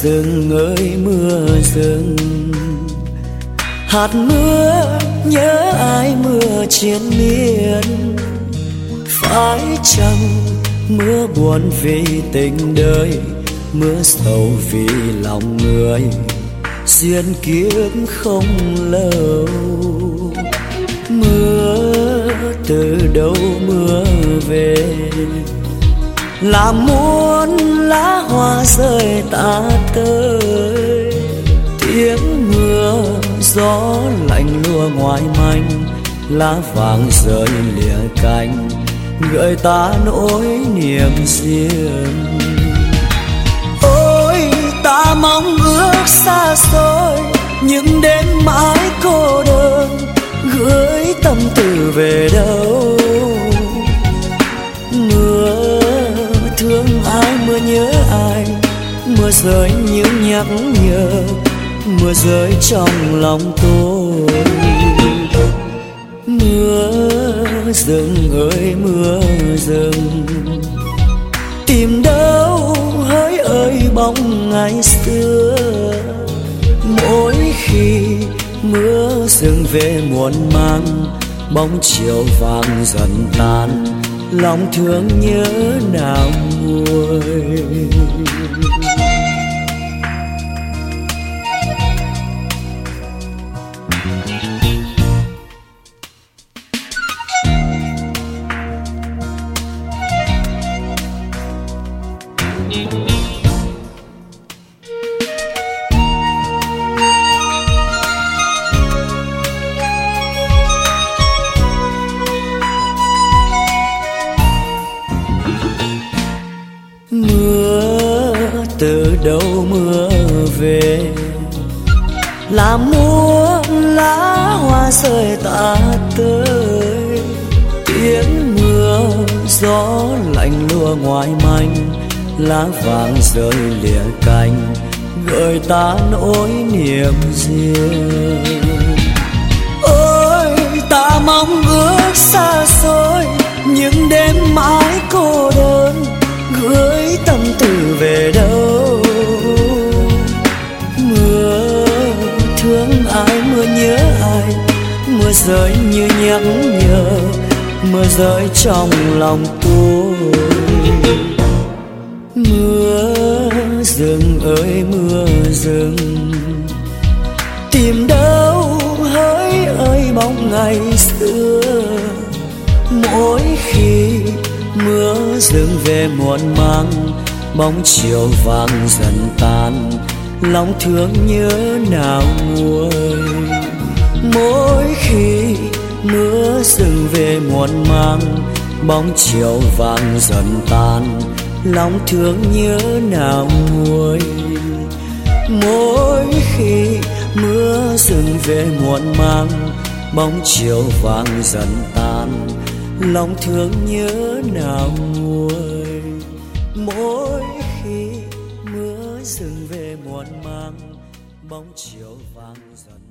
rừng ơi mưa rừng, hạt mưa nhớ ai mưa triền miên. Phải chăng mưa buồn vì tình đời, mưa sầu vì lòng người, duyên kiếp không lâu. Mưa từ đâu mưa về, làm muôn lá hoa rơi tả tơi. Tiếng mưa gió lạnh lùa ngoài manh, lá vàng rơi lìa cánh, gợi ta nỗi niềm riêng. Ôi ta mong ước xa xôi, những đêm mãi cô đơn, gửi tâm tư về đâu. Mưa thương ai, mưa nhớ ai, mưa rơi như nhắc nhở, mưa rơi trong lòng tôi. Mưa rừng ơi mưa rừng, tìm đâu hỡi ơi bóng ngày xưa. Mỗi khi mưa rừng về muộn mang, bóng chiều vàng dần tan, lòng thương nhớ nào nguôi. Mưa từ đâu mưa về, làm muôn lá hoa rơi tả tơi. Tiếng mưa gió lạnh lùa ngoài manh, lá vàng rơi lìa cánh, gợi ta nỗi niềm riêng. Ôi ta mong ước xa xôi, những đêm mãi cô đơn, gửi tâm tư về đâu. Mưa thương ai, mưa nhớ ai, mưa rơi như nhắc nhở, mưa rơi trong lòng tôi. Mưa rừng ơi mưa rừng, tìm đâu hỡi ơi bóng ngày xưa. Mỗi khi mưa rừng về muộn mang, bóng chiều vàng dần tan, lòng thương nhớ nào nguôi. Mỗi khi mưa rừng về muộn mang, bóng chiều vàng dần tan, lòng thương nhớ nào nguôi. Mỗi khi mưa rừng về muộn mang, bóng chiều vàng dần tan, lòng thương nhớ nào nguôi. Mỗi khi mưa rừng về muộn mang, bóng chiều vàng dần